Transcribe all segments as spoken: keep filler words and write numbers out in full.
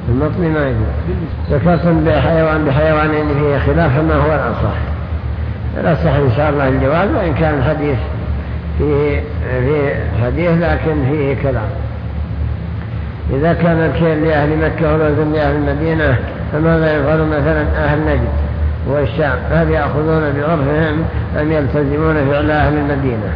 المطمي ما يجوز. ذكرت بحيوان بحيوانين فيه خلاف ما هو الأصح. الأصح إن شاء الله الجواز، وإن كان الحديث فيه, فيه حديث لكن فيه كلام. إذا كان الكيل لأهل مكة والوزن لأهل المدينة فماذا يفعل مثلا أهل نجد والشام؟ هل يأخذون بعرفهم أم يلتزمون فعل أهل المدينة؟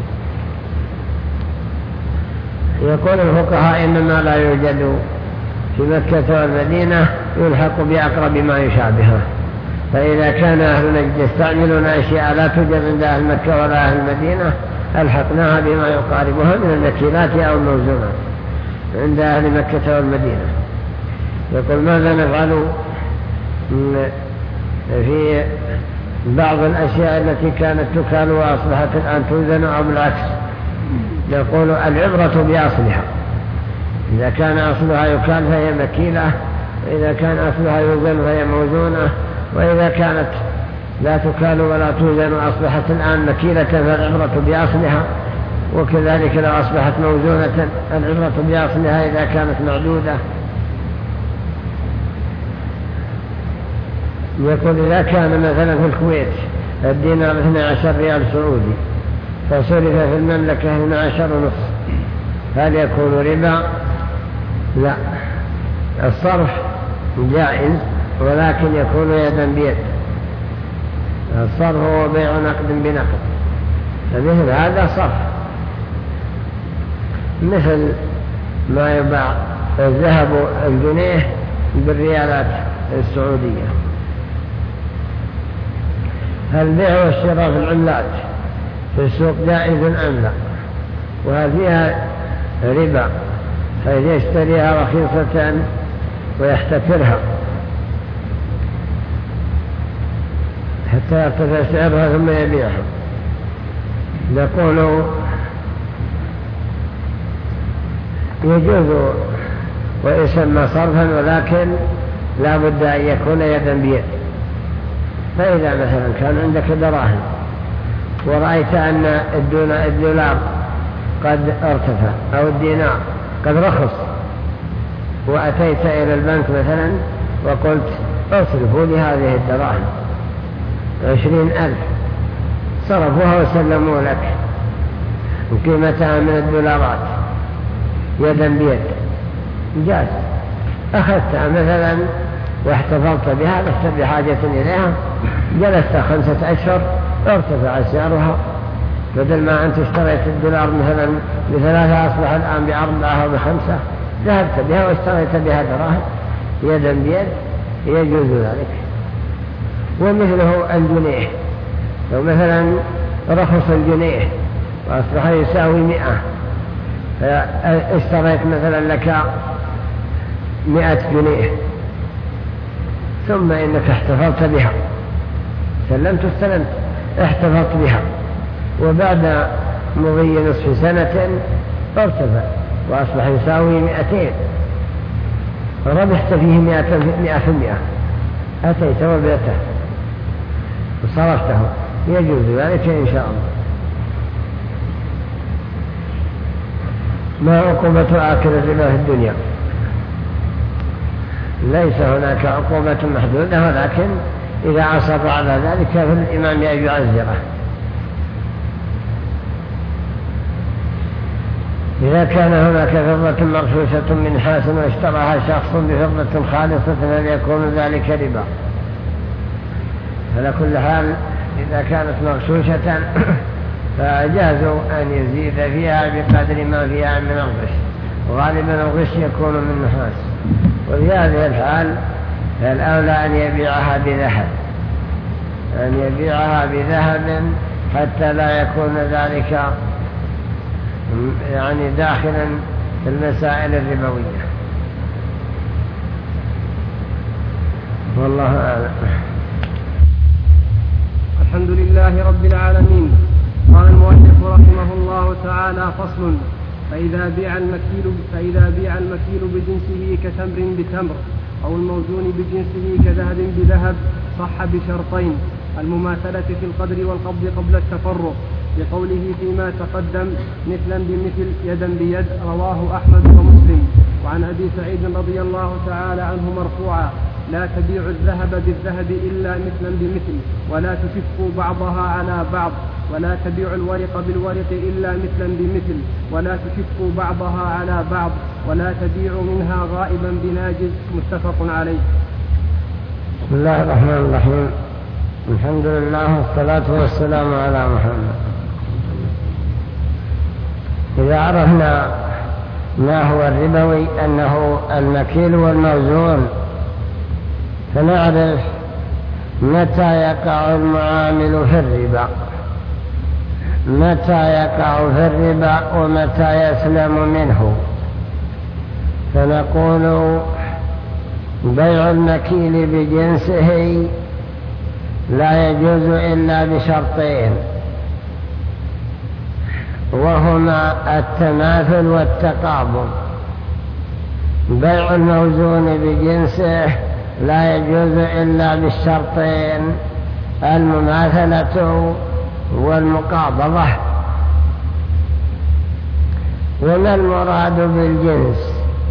يقول الفقهاء إنما لا يوجد في مكة والمدينة يلحق بأقرب ما يشابهه. فإذا كان أهل نجد يستعملون أشياء لا توجد عند أهل مكة ولا أهل المدينة ألحقناها بما يقاربها من النكيلات أو الموزونات عند أهل مكة والمدينة. يقول ماذا نفعل في بعض الأشياء التي كانت تكال وأصبحت الآن توزن أو بالعكس؟ يقول العبرة بأصلها. إذا كان أصلها يكال فهي مكيلة، وإذا كان أصلها يوزن فهي موزونة، وإذا كانت لا تكال ولا توزن وأصبحت الآن مكيلة فالعبرة بأصلها. وكذلك لو أصبحت موزونة العبرة بأصلها إذا كانت معدودة. يقول إذا كان مثلا في الكويت الدينار اثني عشر ريال سعودي فصرف في المملكة اثني عشر ونصف، هل يكون ربا؟ لا، الصرف جائز ولكن يكون يدا بيد. الصرف هو بيع نقد بنقد، فمثل هذا صرف، مثل ما يباع الذهب الجنيه بالريالات السعودية. هل البيع والشراء في العملات في السوق جائز أم لا؟ وهل فيها ربا حيث يشتريها رخيصة ويحتكرها حتى يرتفع سعرها ثم يبيعها؟ نقول يجوز ويسمى صرفا، ولكن لا بد أن يكون يدا بيد. فإذا مثلا كان عندك دراهم ورأيت أن الدولار قد ارتفع أو الدينار قد رخص، وأتيت إلى البنك مثلا وقلت اصرفوا لي هذه الدراهم عشرين ألف، صرفوها وسلموا لك قيمتها من الدولارات يدا بيد، جاز. أخذتها مثلا واحتفظت بها لست بحاجة إليها، جلست خمسة أشهر ارتفع سعرها، بدل ما أنت اشتريت الدولار مثلا بثلاثة أصبح الآن بأربعة أو بخمسة، ذهبت بها واشتريت بها دراهم يدا بيد، يجوز ذلك. ومثله الجنيه، لو مثلا رخص الجنيه وأصبح يساوي مئة، فاشتريت مثلا لك مئة جنيه ثم إنك احتفظت بها، سلمت استلمت احتفظت بها، وبعد مضي نصف سنة ارتفع وأصبح يساوي مئتين، ربحت فيه مئة في المئة، أتيت وبيته وصرفته، يجوز ذلك إن شاء الله. ما عقوبة آكل الربا في الدنيا؟ ليس هناك عقوبة محدودة، ولكن إذا أصر على ذلك فالإمام أن يعزره. إذا كان هناك فضة مرشوشة من حاس واشتراها شخص بفضة خالصة هل يكون ذلك ربا؟ على كل حال إذا كانت مغشوشة فأجازوا أن يزيد فيها بقدر ما فيها من الغش، وغالبا الغش يكون من نحاس، وفي هذه الحال فالأولى أن يبيعها بذهب، أن يبيعها بذهب حتى لا يكون ذلك يعني داخلا في المسائل الربوية. والله أعلم. الحمد لله رب العالمين. قال المؤلف رحمه الله تعالى: فصل: فإذا بيع المكيل فإذا بيع المكيل بجنسه كتمر بتمر أو الموزون بجنسه كذهب بذهب صح بشرطين: المماثلة في القدر والقبض قبل التفرق، بقوله فيما تقدم مثلا بمثل يدا بيد، رواه أحمد ومسلم. وعن أبي سعيد رضي الله تعالى عنه مرفوعا: لا تبيع الذهب بالذهب إلا مثلا بمثل، ولا تشفوا بعضها على بعض، ولا تبيع الورق بالورق إلا مثلا بمثل، ولا تشفوا بعضها على بعض، ولا تبيع منها غائبا بناجز. متفق عليه. بسم الله الرحمن الرحيم. الحمد لله والصلاة والسلام على محمد. إذا عرفنا ما هو الربوي أنه المكيل والموزون، فنعرف متى يقع المعامل في الربا، متى يقع في الربا ومتى يسلم منه. فنقول: بيع المكيل بجنسه لا يجوز إلا بشرطين، وهما التماثل والتقابل. بيع الموزون بجنسه لا يجوز إلا بالشرطين: المماثلة والمقابضة. وما المراد بالجنس؟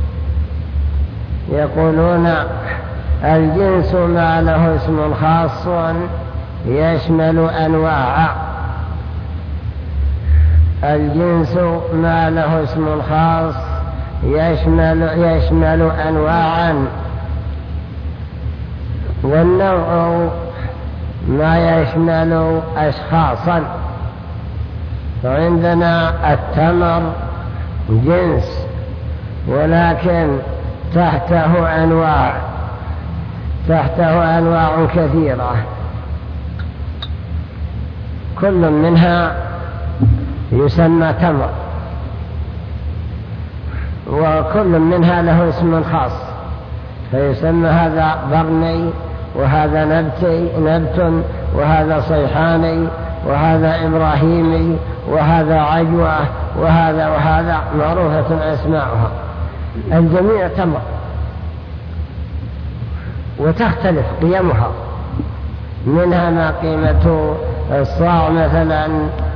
يقولون: الجنس ما له اسم خاص يشمل أنواع. الجنس ما له اسم خاص يشمل, يشمل أنواعا، والنوع ما يشمل أشخاصا. فعندنا التمر جنس، ولكن تحته أنواع تحته أنواع كثيرة، كل منها يسمى تمر، وكل منها له اسم خاص، فيسمى هذا برني، وهذا نبتي نبت، وهذا صيحاني، وهذا إبراهيمي، وهذا عجوة، وهذا وهذا، معروفة أسماؤها. الجميع تمر، وتختلف قيمها، منها ما قيمة الصاع مثلا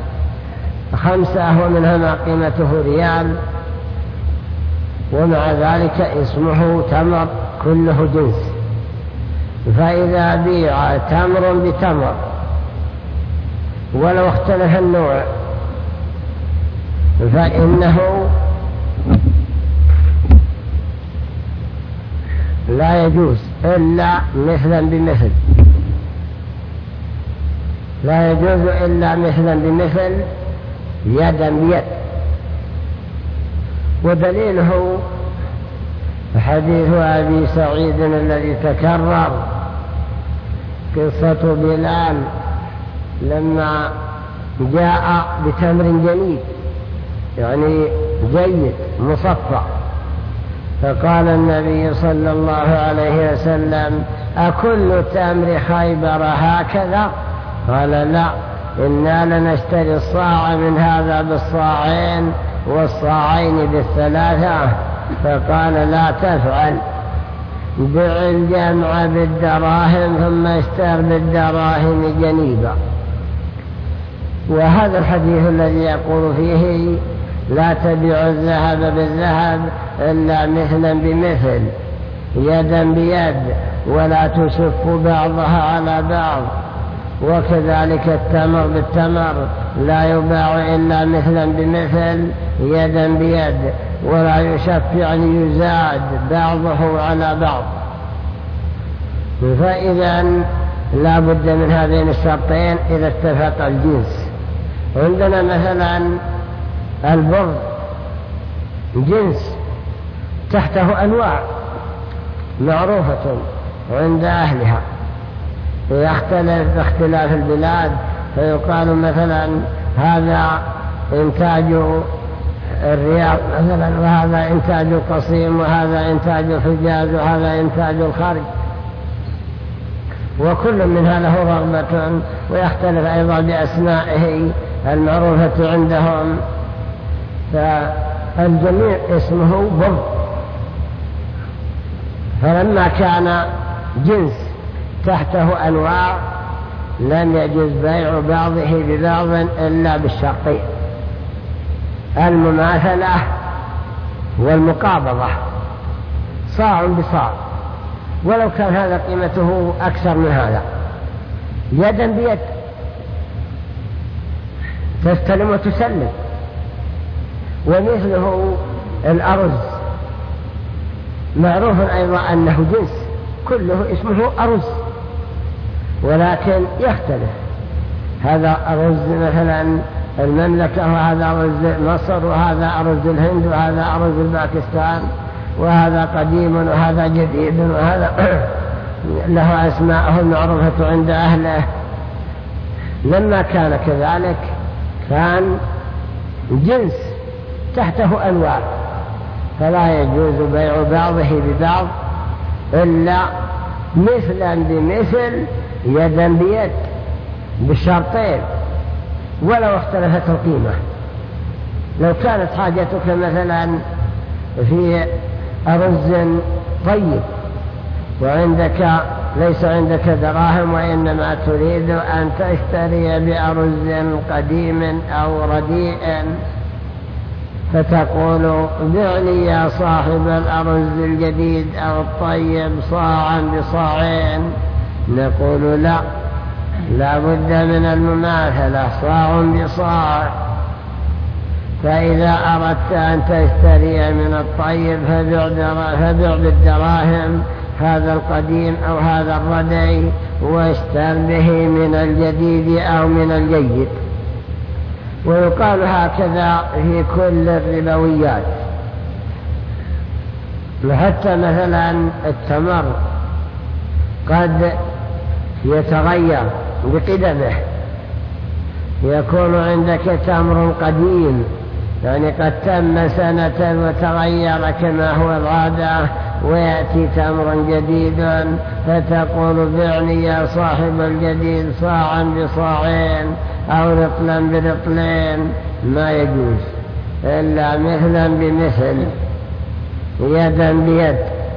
خمسة، ومنها ما قيمته ريال، ومع ذلك اسمه تمر، كله جنس. فإذا بيع تمر بتمر ولو اختلف النوع فإنه لا يجوز إلا مثلا بمثل، لا يجوز إلا مثلا بمثل، يدا بيد. ودليله حديث أبي سعيد الذي تكرر، قصة بلال لما جاء بتمر جديد يعني جيد مصفى، فقال النبي صلى الله عليه وسلم: أكل تمر خيبر هكذا؟ قال: لا، إنا لنشتري الصاع من هذا بالصاعين والصاعين بالثلاثة. فقال: لا تفعل، بع الجمع بالدراهم ثم اشتر بالدراهم جنيبا. وهذا الحديث الذي يقول فيه: لا تبيع الذهب بالذهب إلا مثلا بمثل، يدا بيد، ولا تشف بعضها على بعض. وكذلك التمر بالتمر لا يباع إلا مثلا بمثل، يدا بيد، ولا يشف يعني يزاد بعضه على بعض. فإذا لا بد من هذين الشرطين إذا اتفق الجنس. عندنا مثلا البر جنس تحته أنواع معروفة عند أهلها، يختلف باختلاف البلاد، فيقال مثلا هذا إنتاج الرياض مثلا، وهذا إنتاج القصيم، وهذا إنتاج الحجاز، وهذا إنتاج الخرج، وكل منها له رغبة، ويختلف أيضا بأسمائه المعروفة عندهم. فالجميع اسمه بر. فلما كان جنس تحته أنواع لم يجوز بيع بعضه ببعض إلا بالشرطين: المماثلة والمقابضة. صاع بصاع، ولو كان هذا قيمته أكثر من هذا، يدا بيد، تستلم وتسلم. ومثله الأرز، معروف أيضا أنه جنس كله اسمه أرز، ولكن يختلف، هذا أرز مثلا المملكة، وهذا أرز مصر، وهذا أرز الهند، وهذا أرز الباكستان، وهذا قديم وهذا جديد، وهذا له أسماءه المعروفة عند أهله. لما كان كذلك كان جنس تحته أنواع، فلا يجوز بيع بعضه ببعض إلا مثلا بمثل، يدا بيد، بالشرطين، ولو اختلفت القيمة. لو كانت حاجتك مثلا في أرز طيب وعندك ليس عندك دراهم، وإنما تريد أن تشتري بأرز قديم أو رديء، فتقول بعني يا صاحب الأرز الجديد أو الطيب صاعا بصاعين، نقول لا، لا بد من المماثلة، صاع بصاع. فإذا أردت أن تشتري من الطيب فبيع بالدراهم هذا القديم أو هذا الردي، واشتر به من الجديد أو من الجيد. ويقال هكذا في كل الربويات، وحتى مثلا التمر قد يتغير بقدمه، يكون عندك تمر قديم يعني قد تم سنة وتغير كما هو العادة، ويأتي تمر جديد فتقول بعني يا صاحب الجديد صاعا بصاعين أو رطلا برطلين، ما يجوز إلا مثلا بمثل، يدا بيد.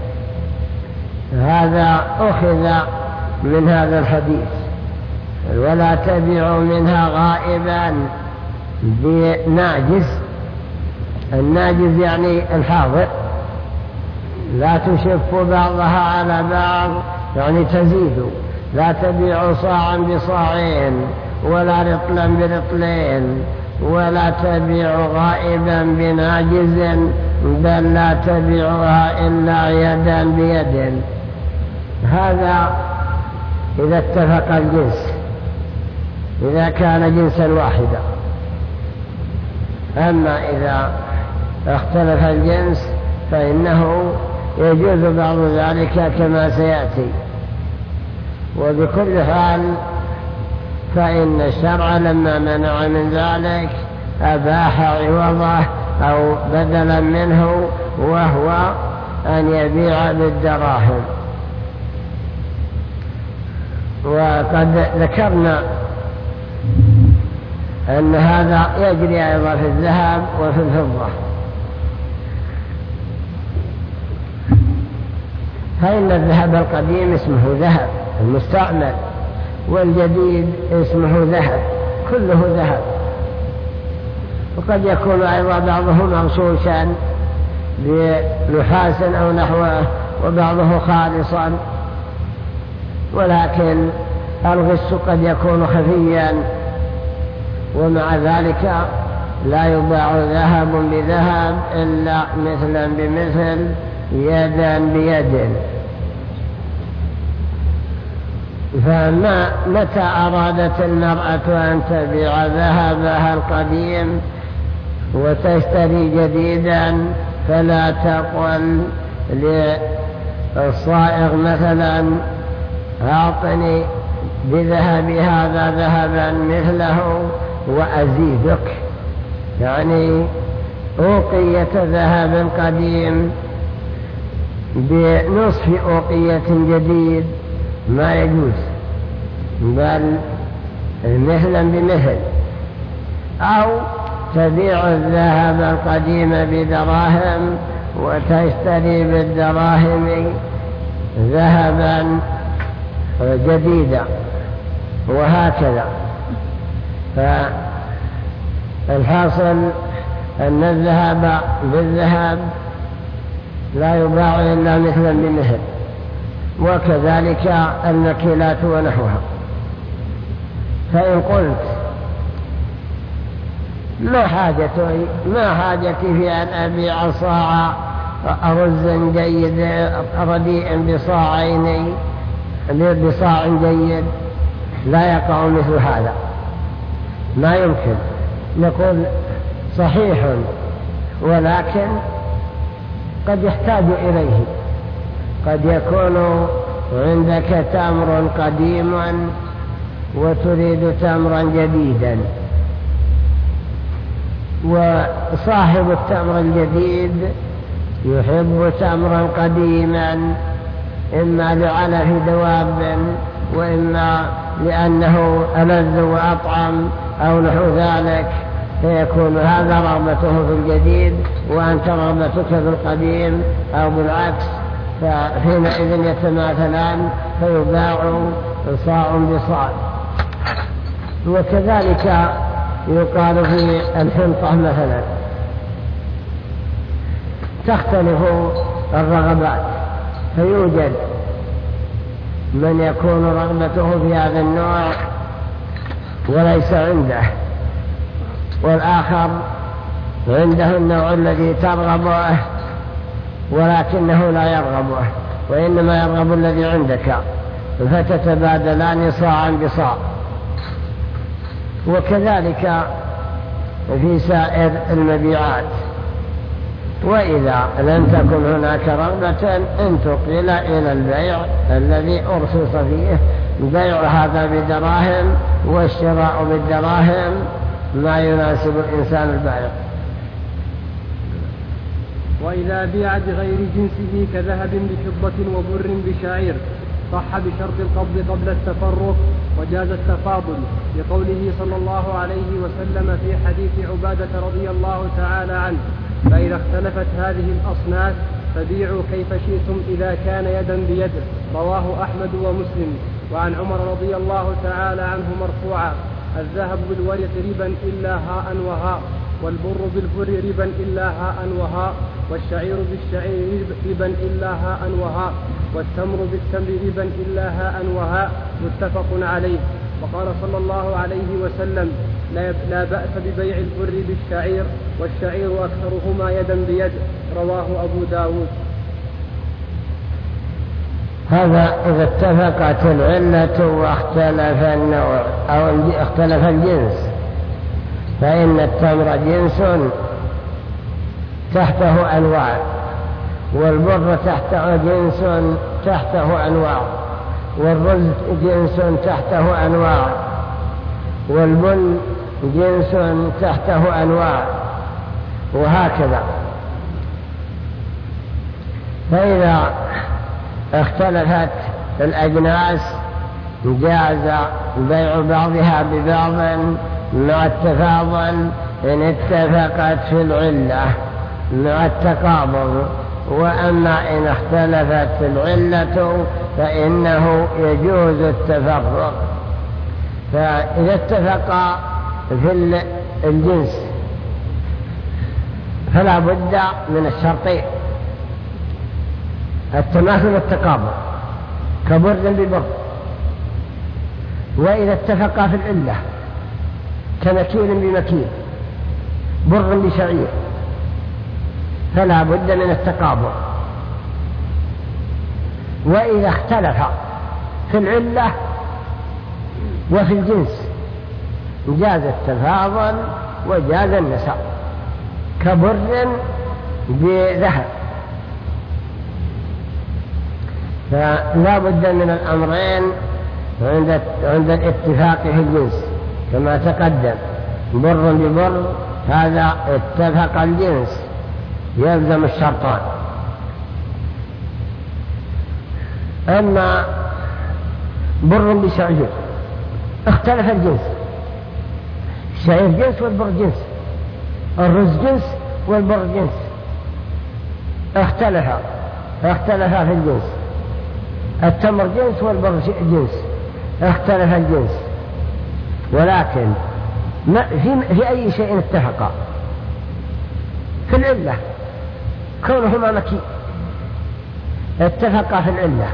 هذا أخذ من هذا الحديث. ولا تبيع منها غائبا بناجز، الناجز يعني الحاضر، لا تشف بعضها على بعض يعني تزيد، لا تبيع صاعا بصاعين ولا رطلا برطلين، ولا تبيع غائبا بناجز، بل لا تبيعها إلا يدا بيد. هذا إذا اتفق الجنس، إذا كان جنسا واحدا. أما إذا اختلف الجنس فإنه يجوز بعض ذلك كما سيأتي. وبكل حال فإن الشرع لما منع من ذلك أباح عوضه أو بدلا منه، وهو أن يبيع بالدراهم. وقد ذكرنا أن هذا يجري أيضا في الذهب وفي الفضة. فإن الذهب القديم اسمه ذهب المستعمل، والجديد اسمه ذهب، كله ذهب. وقد يكون أيضا بعضه مغشوشا بنحاس أو نحوه، وبعضه خالصا، ولكن الغش قد يكون خفيا، ومع ذلك لا يباع ذهب بذهب إلا مثلا بمثل، يدا بيد. فما متى أرادت المرأة أن تبيع ذهبها القديم وتشتري جديدا، فلا تقل للصائغ مثلا أعطني بذهب هذا ذهبا مثله وأزيدك، يعني أوقية ذهب قديم بنصف أوقية جديد ما يجوز، بل مثلا بمثل. أو تبيع الذهب القديم بدراهم وتشتري بالدراهم ذهبا جديدا، وهكذا. فالحاصل أن الذهب بالذهب لا يباع إلا مثلا بمثل، وكذلك المكيلات ونحوها. فإن قلت ما حاجتي ما حاجتي في أن أبيع صاع رز جيد رديء بصاعين بصاع جيد، لا يقع مثل هذا، ما يمكن. نقول صحيح، ولكن قد يحتاج إليه. قد يكون عندك تمر قديم وتريد تمرا جديدا، وصاحب التمر الجديد يحب تمرا قديما، إما لعلف دواب، وإما لأنه ألذ وأطعم أو نحو ذلك، فيكون هذا رغبته في الجديد وأنت رغبتك في القديم أو بالعكس، فحينئذ يتماثلان فيباع صاع بصاع. وكذلك يقال في الحنطة مثلا، تختلف الرغبات، فيوجد من يكون رغبته في هذا النوع وليس عنده، والآخر عنده النوع الذي ترغبه ولكنه لا يرغبه، وإنما يرغب الذي عندك، فتتبادلان صاعا بصاع. وكذلك في سائر المبيعات. وإذا لم تكن هناك رغبة انتقل إلى البيع الذي أرخص فيه، بيع هذا بدراهم والشراء بالدراهم، ما يناسب الإنسان البائع. وإذا بيع بغير جنسه كذهب بفضة وبر بشعير صح بشرط القبض قبل التفرق، وجاز التفاضل لقوله صلى الله عليه وسلم في حديث عبادة رضي الله تعالى عنه: فإذا اختلفت هذه الأصناف فبيعوا كيف شئتم إذا كان يدا بيد. رواه أحمد ومسلم. وعن عمر رضي الله تعالى عنه مرفوعا: الذهب بالورق ربا إلا هاء وهاء، والبر بالبر ربا إلا هاء وهاء، والشعير بالشعير ربا إلا هاء وهاء، والتمر بالتمر ربا إلا هاء وهاء، متفق عليه. وقال صلى الله عليه وسلم: لا بأس ببيع البر بالشعير، والشعير أكثرهما يدا بيد. رواه أبو داود. هذا إذا اتفقت العلة واختلف النوع أو اختلف الجنس، فإن التمر جنس تحته أنواع، والبر تحته جنس تحته أنواع، والرز جنس تحته أنواع، والبن جنس تحته أنواع، وهكذا. فإذا اختلفت الأجناس جاز بيع بعضها ببعض مع التفاضل إن اتفقت في العلة مع التقابض. وأما إن اختلفت العلة فإنه يجوز التفرق. فإذا اتفقا في الجنس فلا بد من الشرطين: التماثل والتقابل كبر ببر. وإذا اتفقا في العلة كمكيل بمكيل، بر بشعير، فلا بد من التقابل. وإذا اختلفا في العلة وفي الجنس جاز التفاضل وجاز النساء كبر بذهب. فلا بد من الأمرين عند عند الاتفاق في الجنس كما تقدم: بر ببر، هذا اتفق الجنس يلزم الشرطان. أما بر بشعير اختلف الجنس، الشعير جنس والبر جنس، الرز جنس والبر جنس، اختلفا اختلفا في الجنس. التمر جنس والبر جنس، اختلف الجنس. ولكن ما في, في أي شيء اتفقا؟ في العلة كونهما مكي اتفقا في العلة.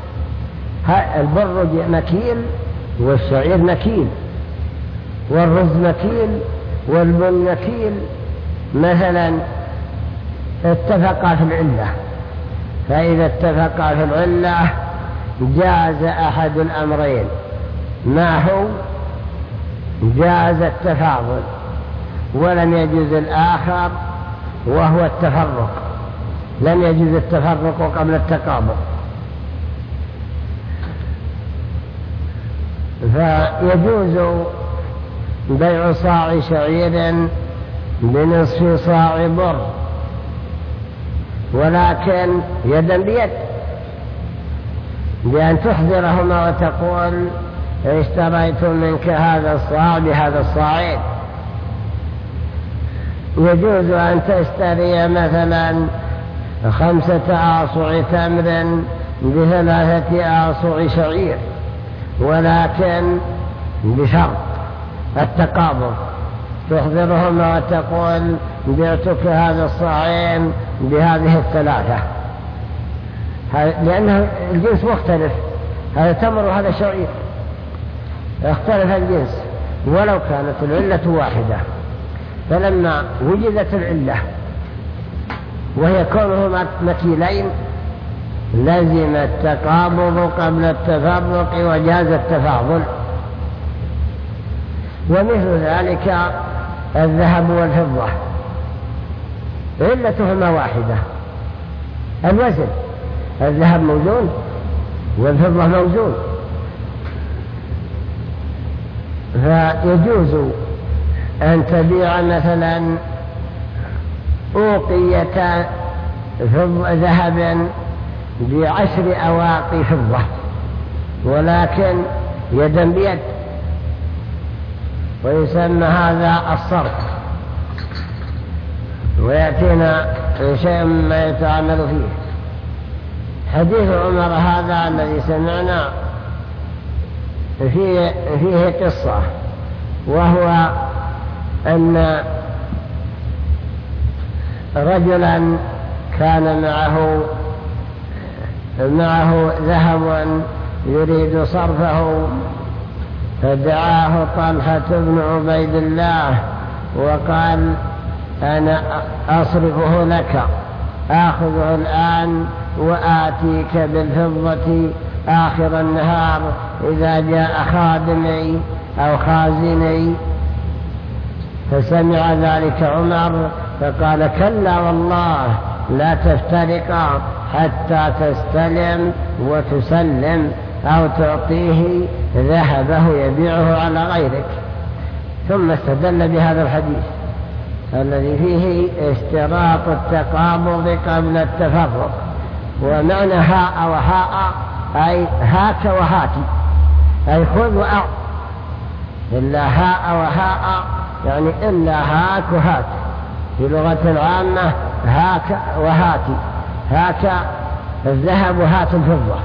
البر مكيل والشعير مكيل والرز مكيل والبن مكيل مثلا، اتفقا في العلة. فإذا اتفقا في العلة جاز أحد الأمرين، ما هو؟ جاز التفاضل، ولم يجوز الآخر وهو التفرق. لم يجوز التفرق قبل التقابل. فيجوز بيع صاع شعير بنصف صاع بر، ولكن يدا بيد، بأن تحضرهما وتقول اشتريت منك هذا الصاع بهذا الصاعين. يجوز أن تشتري مثلا خمسة آصع تمر بثلاثة آصع شعير، ولكن بشرط التقابض، تحضرهما وتقول بعتك هذا الصاعين بهذه الثلاثة، لأن الجنس مختلف، هذا تمر وهذا شعير، اختلف الجنس ولو كانت العلة واحدة. فلما وجدت العلة وهي كونهما مكيلين لزم التقابض قبل التفرق وجاز التفاضل. ومثل ذلك الذهب والفضة علتهما واحدة، الوزن، الذهب موزون والفضة موزون. فيجوز أن تبيع مثلا أوقية ذهب بعشر أواقي فضة، ولكن يدا بيد، ويسمى هذا الصرف، ويأتينا شيء مما يتعامل فيه. حديث عمر هذا الذي سمعنا فيه, فيه قصة، وهو أن رجلا كان معه معه ذهب يريد صرفه، فدعاه طلحة بن عبيد الله وقال أنا أصرفه لك، آخذه الآن وآتيك بالفضة آخر النهار إذا جاء خادمي أو خازني. فسمع ذلك عمر فقال كلا والله لا تفترقا حتى تستلم وتسلم أو تعطيه ذهبه يبيعه على غيرك. ثم استدل بهذا الحديث الذي فيه اشتراط التقابض قبل التفرق. ومعنى هاء وهاء أي هاك وهاتي، أي خذ وأعط، إلا هاء وهاء يعني إلا هاك وهات، في لغة العامة هاك وهاتي، هاك الذهب وهات الفضة.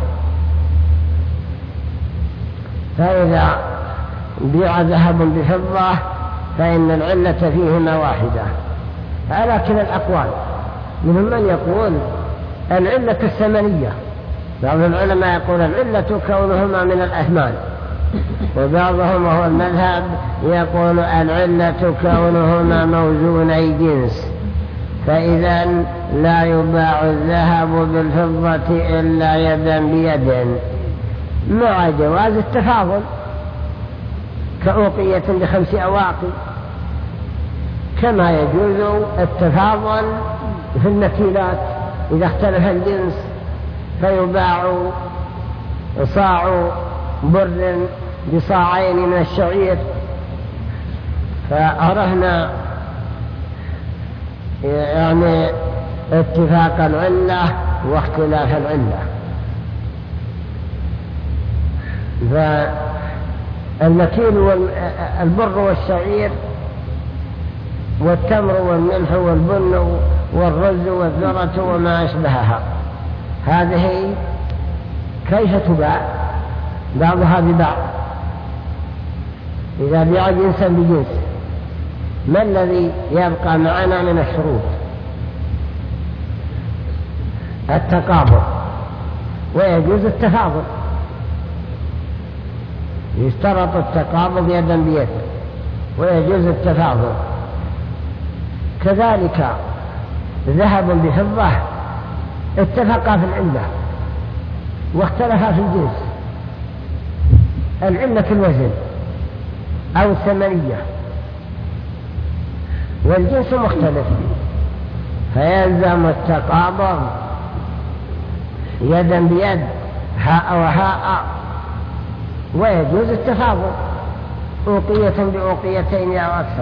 فإذا بيع ذهب بفضة فإن العلة فيهما واحدة على كلا الأقوال. منهم من يقول العلة الثمنية، بعض العلماء يقول العلة كونهما من الأثمان، وبعضهم وهو المذهب يقول العلة كونهما موزوني جنس، فإذا لا يباع الذهب بالفضة إلا يدا بيد، مع جواز التفاضل كأوقية بخمس أواقي، كما يجوز التفاضل في المكيلات إذا اختلف الجنس فيباع صاع بر بصاعين من الشعير. فعرفنا يعني اتفاق العلة واختلاف العلة. فالمكيل والبر والشعير والتمر والملح والبن والرز والذرة وما أشبهها، هذه كيف تباع؟ بعضها ببعض. إذا بيع جنسا بجنس ما الذي يبقى معنا من الشروط؟ التقابض، ويجوز التفاضل، يشترط التقابض يدا بيد ويجوز التفاضل. كذلك ذهب بفضة اتفقا في العلة واختلفا في الجنس، العلة في الوزن أو الثمنية، والجنس مختلف، فيلزم التقابض يدا بيد هاء وهاء، ويجوز التفاضل أوقية بأوقيتين أو أكثر.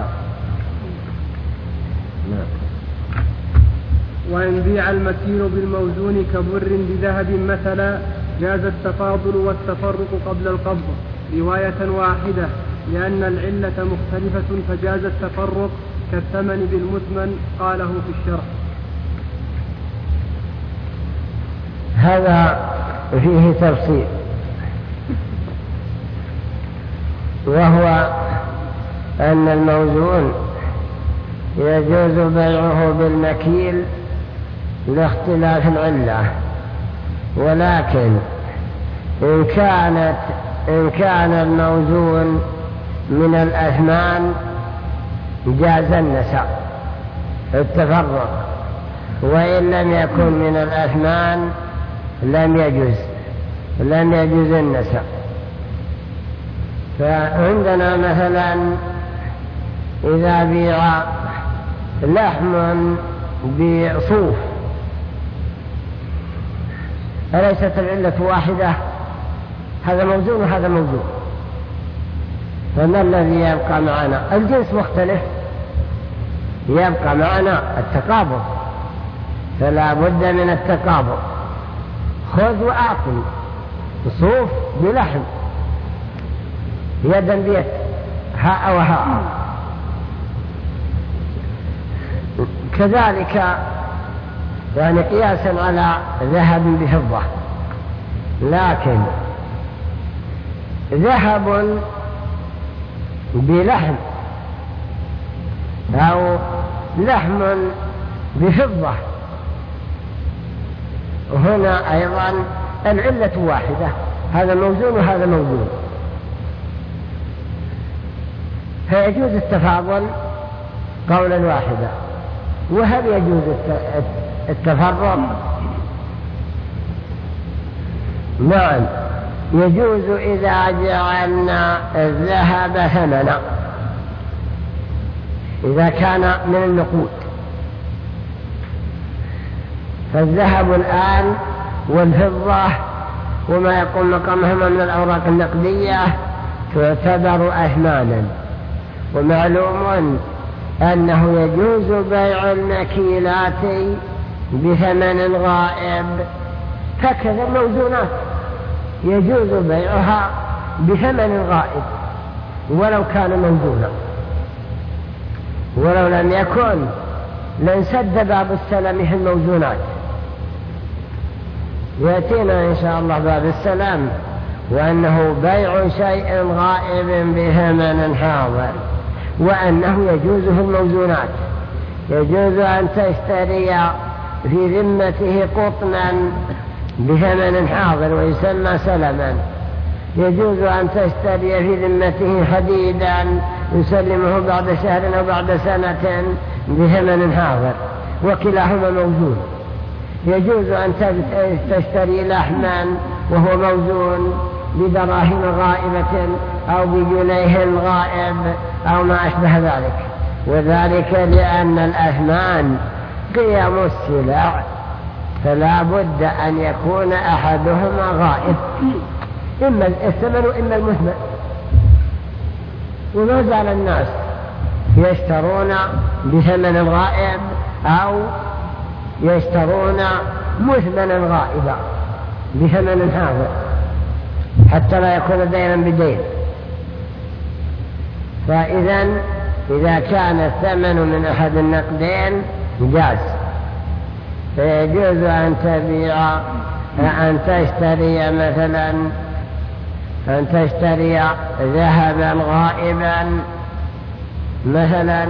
وإن بيع المكيل بالموزون كبر بذهب مثلا جاز التفاضل والتفرق قبل القبض رواية واحدة، لأن العلة مختلفة فجاز التفرق كالثمن بالمثمن، قاله في الشرح. هذا فيه تفصيل، وهو أن الموزون يجوز بيعه بالمكيل لاختلاف العلة، ولكن إن كانت إن كان الموزون من الأثمان جاز النسع التفرق، وإن لم يكن من الأثمان لم يجوز لم يجوز النسع. فعندنا مثلا إذا بيع لحم بصوف أليست العلة واحدة؟ هذا موزون وهذا موزون، فما الذي يبقى معنا؟ الجنس مختلف، يبقى معنا التقابض، فلا بد من التقابض. خذ وأعطي صوف بلحم يدا بيد هاء وهاء. كذلك يعني قياسا على ذهب بفضة، لكن ذهب بلحم أو لحم بفضة، هنا أيضا العلة واحدة، هذا موزون وهذا موزون، فيجوز التفاضل قولا واحدا. وهل يجوز التفرق؟ نعم يجوز إذا جعلنا الذهب ثمنا، إذا كان من النقود. فالذهب الآن والفضة وما يقوم مقامهما من الأوراق النقدية تعتبر أثمانا، ومعلوم أنه يجوز بيع المكيلات بثمن غائب، هكذا الموزونات يجوز بيعها بثمن غائب ولو كان موزونا، ولو لم يكن لانسد باب السلم في الموزونات. يأتينا إن شاء الله باب السلام، وأنه بيع شيء غائب بثمن حاضر، وأنه يجوز في الموزونات. يجوز أن تشتري في ذمته قطنا بثمن حاضر ويسمى سلما، يجوز أن تشتري في ذمته حديدا يسلمه بعد شهر أو بعد سنة بثمن حاضر، وكلاهما موزون. يجوز أن تشتري لحما وهو موزون بدراهم غائبة أو بجنيه غائب أو ما أشبه ذلك، وذلك لأن الأثمان قيم السلع، فلا بد أن يكون أحدهما غائب، إما الثمن وإما المثمن. وما زال الناس يشترون بثمن غائب أو يشترون مثمنا غائبا بثمن حاضر حتى لا يكون دينا بدين. فإذا إذا كان الثمن من أحد النقدين جاز، فيجوز أن تبيع أن تشتري مثلا أن تشتري ذهبا غائبا مثلا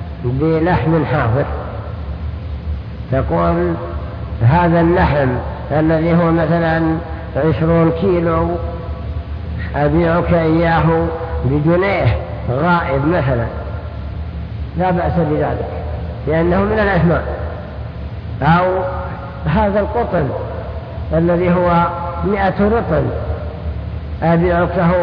بلحم حاضر، تقول هذا اللحم الذي هو مثلا عشرون كيلو أبيعك إياه بجنيه غائب مثلا، لا بأس بذلك لأنه من الأثمان. أو هذا القطن الذي هو مئة رطل أبيعكه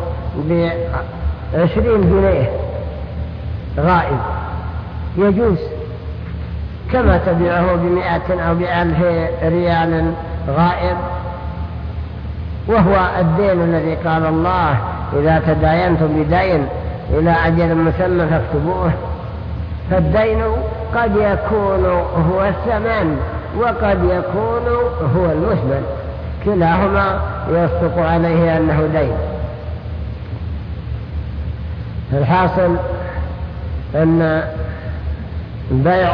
بعشرين جنيه غائب، يجوز، كما تبيعه بمئة أو بألف ريال غائب. وهو الدين الذي قال الله إذا تداينتم بدين إلى أجل مسمى فاكتبوه، فالدين قد يكون هو الثمن وقد يكون هو المثمن، كلاهما يصدق عليه أنه دين. الحاصل أن بيع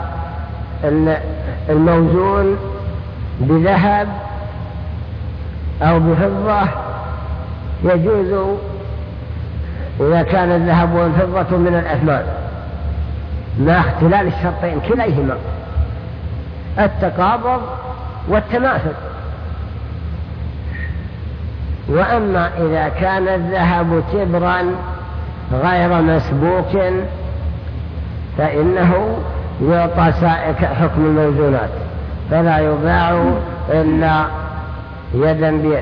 الموزون بذهب أو بفضة يجوز إذا كان الذهب والفضة من الأثمان مع اختلال الشرطين كليهما، التقابض والتماثل. وأما إذا كان الذهب تبرا غير مسبوك فإنه يعطى سائق حكم الموزونات، فلا يباع إلا يدا بيد.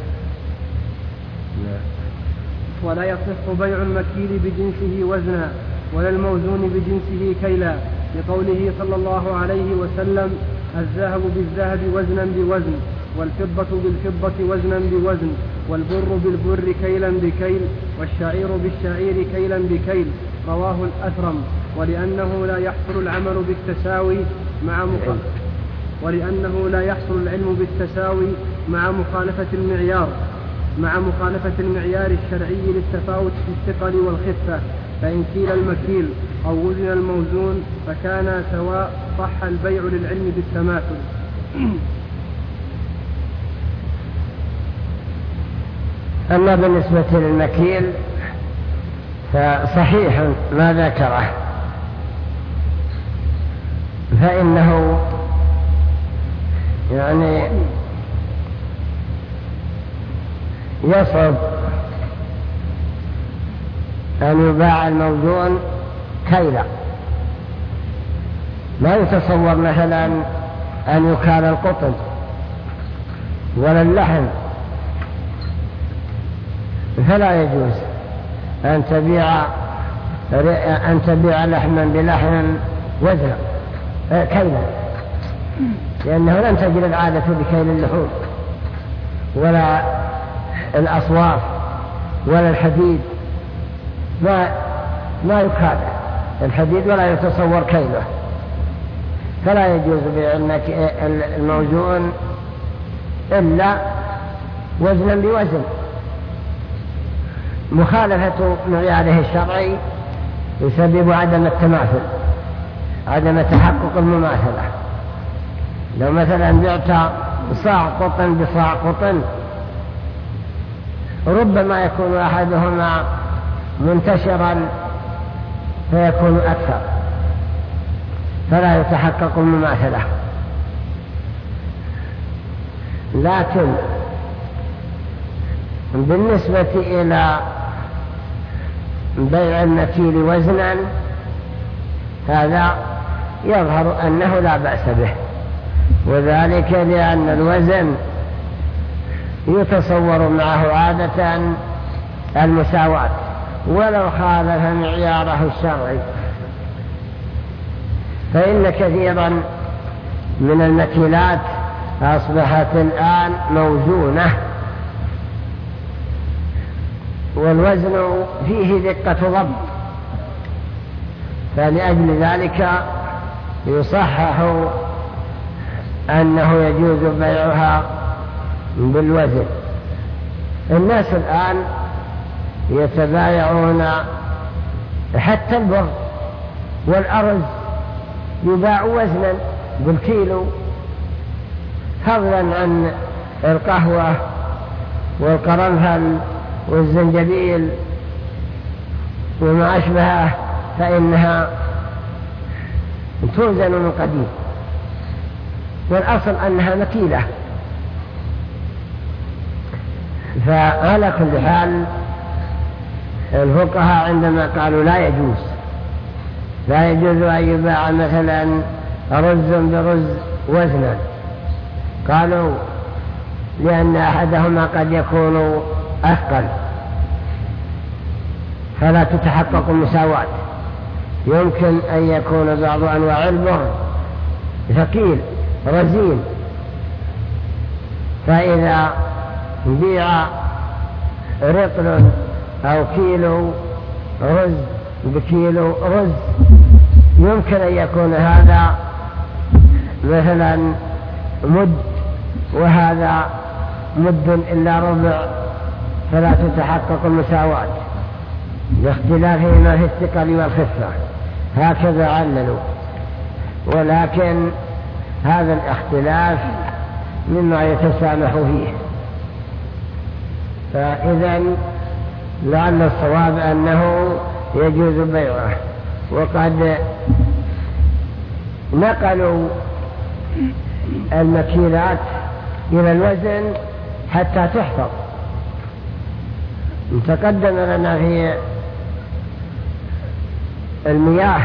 ولا يصح بيع المكيل بجنسه وزنا ولا الموزون بجنسه كيلا، لقوله صلى الله عليه وسلم: الذهب بالذهب وزنا بوزن، والفضة بالفضة وزنا بوزن، والبر بالبر كيلا بكيل، والشعير بالشعير كيلا بكيل. رواه الأثرم. ولأنه لا يحصل العمل بالتساوي مع مخ... ولأنه لا يحصل العلم بالتساوي مع مخالفة المعيار مع مخالفة المعيار الشرعي للتفاوت في الثقل والخفة، فإن كيل المكيل أو وزن الموزون فكان سواء صح البيع للعلم بالتماثل. أما بالنسبة للمكيل فصحيح ما ذكره، فإنه يعني يصعب أن يباع الموزون كيلا. لا يتصور مثلا أن يكال القطن ولا اللحم، فلا يجوز أن تبيع أن تبيع لحما بلحم وزنا كيلا، لأنه لم تجد العادة بكيل اللحوم ولا الأصواف ولا الحديد، ما ما يكاد الحديد ولا يتصور كيله، فلا يجوز بيع الموزون إلا وزنا بوزن. مخالفة معياره الشرعي يسبب عدم التماثل، عدم تحقق المماثلة. لو مثلا بعت صاع قطن بصاع قطن ربما يكون أحدهما منتشرا فيكون أكثر، فلا يتحقق المماثلة. لكن بالنسبة إلى بيع المكيل وزنا هذا يظهر أنه لا بأس به، وذلك لأن الوزن يتصور معه عادة المساواة ولو خالف معياره الشرعي. فإن كثيرا من المكيلات أصبحت الآن موزونة والوزن فيه دقة ضبط، فلأجل ذلك يصحح أنه يجوز بيعها بالوزن. الناس الآن يتبايعون حتى البر والأرز يباع وزنا بالكيلو، فضلا عن القهوة والقرنفل والزنجبيل وما أشبهه، فإنها توزن من قديم، والأصل أنها مكيلة فعلى كل حال الفقهاء عندما قالوا لا يجوز لا يجوز أن يباع مثلا رز برز وزنا، قالوا لأن أحدهما قد يكون أثقل فلا تتحقق المساواة، يمكن أن يكون بعض أنواع البر ثقيل رزين، فإذا بيع رطل أو كيلو رز بكيلو رز يمكن أن يكون هذا مثلا مد وهذا مد إلا ربع، فلا تتحقق المساواة لاختلافهما في الثقل والخفة، هكذا عللوا. ولكن هذا الاختلاف مما يتسامح فيه، فإذا لعل الصواب أنه يجوز بيعه. وقد نقلوا المكيلات إلى الوزن حتى تحفظ. تقدم لنا في المياه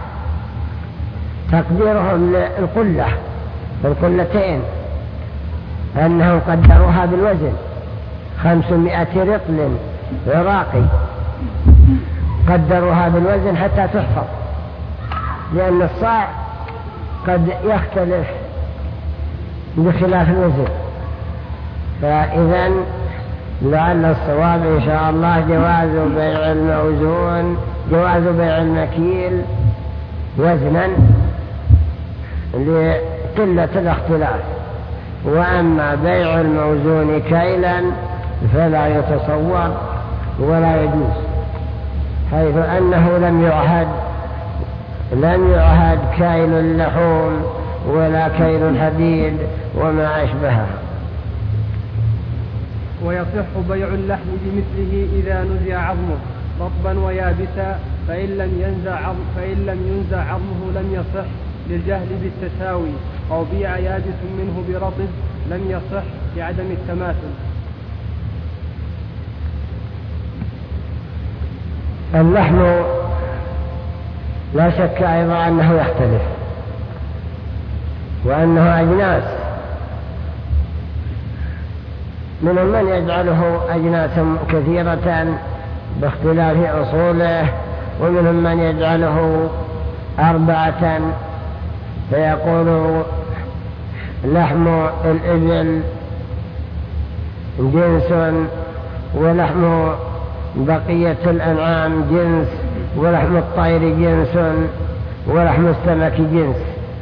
تقديرهم للقلة القلتين أنهم قدروها بالوزن خمسمائة رطل عراقي، قدروها بالوزن حتى تحفظ، لأن الصاع قد يختلف بخلاف الوزن. فإذا لعل الصواب إن شاء الله جواز بيع الموزون جواز بيع المكيل وزنا لقلة الاختلاف، وأما بيع الموزون كيلا فلا يتصور ولا يجوز، حيث أنه لم يعهد لم يعهد كيل اللحوم ولا كيل الحديد وما أشبهه. ويصح بيع اللحم بمثله إذا نزع عظمه رطبا ويابسا، فإن لم ينزع عظم فإن لم ينزع عظمه لم يصح للجهل بالتساوي، أو بيع يابس منه برطب لم يصح لعدم التماثل. اللحم لا شك أيضا أنه يختلف وأنه أجناس، منهم من يجعله أجناسا كثيرة باختلاف أصوله، ومنهم من يجعله أربعة فيقول لحم الإبل جنس ولحم بقية الأنعام جنس ولحم الطير جنس ولحم السمك جنس،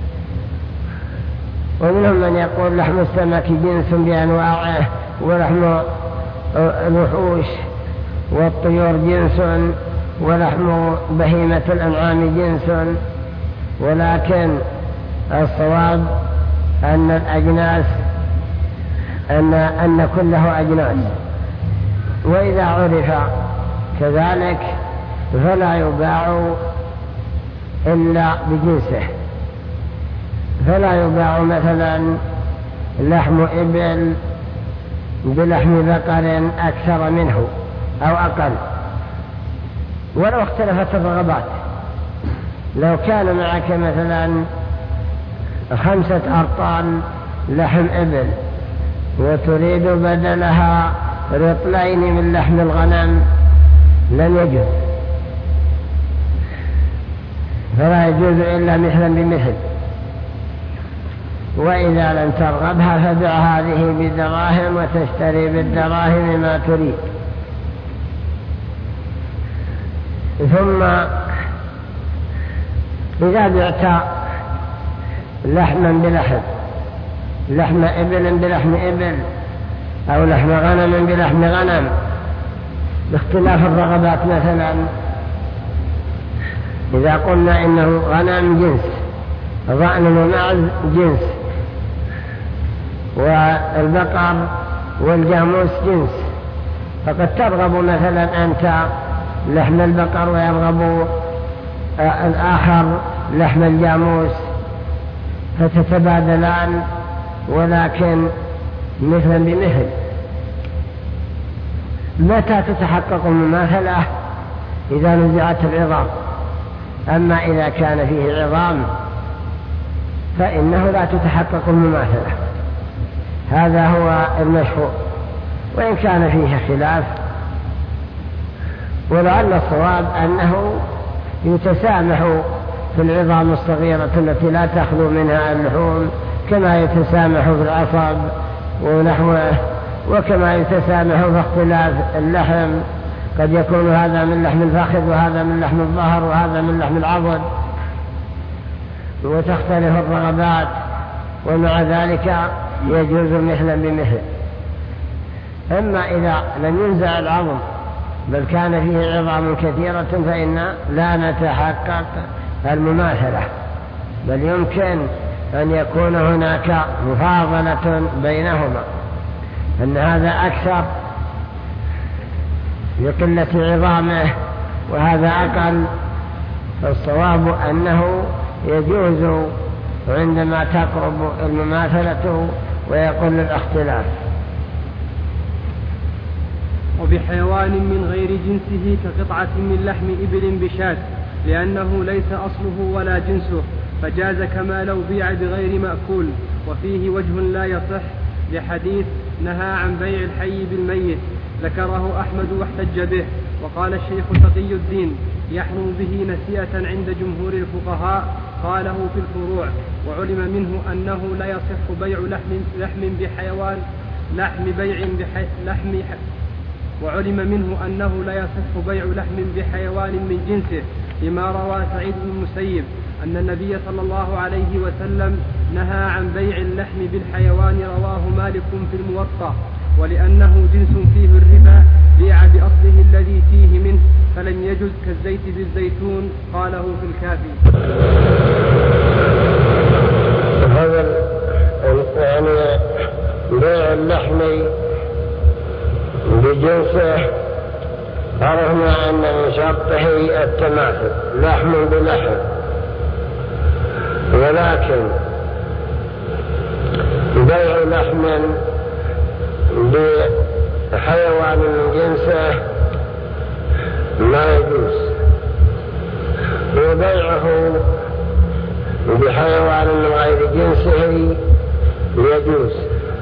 ومنهم من يقول لحم السمك جنس بأنواعه ولحم الوحوش والطيور جنس ولحم بهيمة الأنعام جنس. ولكن الصواب أن الأجناس أن, أن كله أجناس، وإذا عرف كذلك فلا يباع إلا بجنسه، فلا يباع مثلا لحم إبل بلحم ذكر أكثر منه أو أقل، ولو اختلفت الرغبات. لو كان معك مثلا خمسة أرطال لحم إبل وتريد بدلها رطلين من لحم الغنم لن يجوز، فلا يجوز إلا مثلا بمثل. وإذا لم ترغبها فبع هذه بدراهم وتشتري بالدراهم ما تريد. ثم إذا بعت لحما بلحم، لحم إبل بلحم إبل أو لحم غنم بلحم غنم باختلاف الرغبات، مثلا إذا قلنا إنه غنم جنس، ضأن ومعز جنس، والبقر والجاموس جنس، فقد ترغب مثلا أنت لحم البقر ويرغب الآخر لحم الجاموس، فتتبادلان ولكن مثلا بمثل. متى تتحقق المماثلة؟ إذا نزعت العظام. أما إذا كان فيه عظام فإنه لا تتحقق المماثلة. هذا هو المشهور، وإن كان فيه خلاف، ولعل الصواب أنه يتسامح في العظام الصغيرة التي لا تخلو منها اللحوم كما يتسامح في العصب ونحوه، وكما يتسامح في اختلاف اللحم، قد يكون هذا من لحم الفخذ وهذا من لحم الظهر وهذا من لحم العضد، وتختلف الرغبات، ومع ذلك يجوز مثلا بمثل. أما إذا لم ينزع العظم بل كان فيه عظام كثيرة فإن لا نتحقق المماثلة، بل يمكن أن يكون هناك مفاضلة بينهما، أن هذا أكثر بقلة عظامه وهذا أقل. فالصواب أنه يجوز عندما تقرب المماثلة ويقل الاختلاف. وبحيوان من غير جنسه كقطعة من لحم إبل بشاة، لأنه ليس أصله ولا جنسه، فجاز كما لو بيع بغير مأكول. وفيه وجه لا يصح لحديث نهى عن بيع الحي بالميت، ذكره أحمد واحتج به. وقال الشيخ تقي الدين يحرم به نسيئة عند جمهور الفقهاء، قاله في الفروع. وعلم منه أنه لا يصح بيع لحم, لحم بحيوان لحم بيع بحي لحم وعلم منه أنه لا يصح بيع لحم بحيوان من جنسه، لما روى سعيد بن المسيب أن النبي صلى الله عليه وسلم نهى عن بيع اللحم بالحيوان، رواه مالك في الموطأ. ولأنه جنس فيه الربا بيع بأصله الذي فيه منه، فلم يجز كالزيت بالزيتون، قاله في الكافي. هذا يعني بيع اللحم بجنسه عرفنا أن من شرطه التماثل، لحم بلحم، ولكن بيع لحم بحيوان من جنسه ما يجوز، وبيعه بحيوان من غير جنسه يجوز.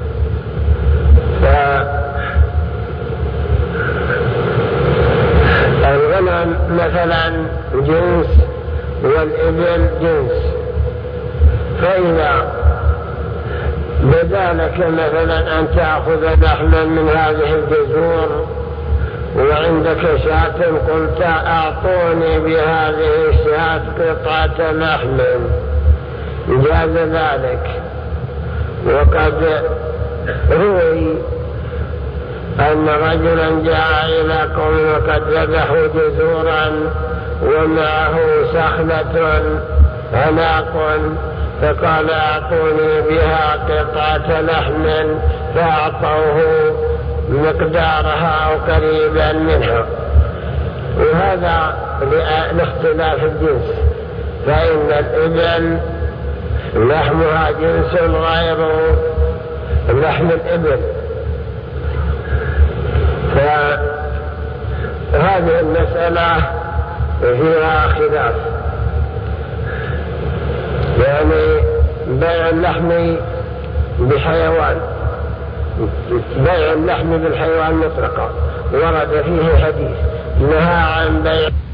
فالغنم مثلا جنس والإبل جنس، فإذا بدالك مثلا أن تأخذ لحما من هذه الجزور وعندك شاة قلت أعطوني بهذه الشاة قطعة لحم، جاز ذلك. وقد روي أن رجلا جاء إلى قوم وقد ذبحوا جزورا ومعه سخلة عناق، فقال أعطوني بها قطعة لحم، فأعطوه مقدارها أو قريبا منها. وهذا لاختلاف الجنس، فإن الإبل لحمها جنس غير لحم الإبل، فهذه المسألة فيها خلاف. يعني بيع اللحم بحيوان، بيع اللحم بالحيوان مطلقا ورد فيه حديث نهى عن بيع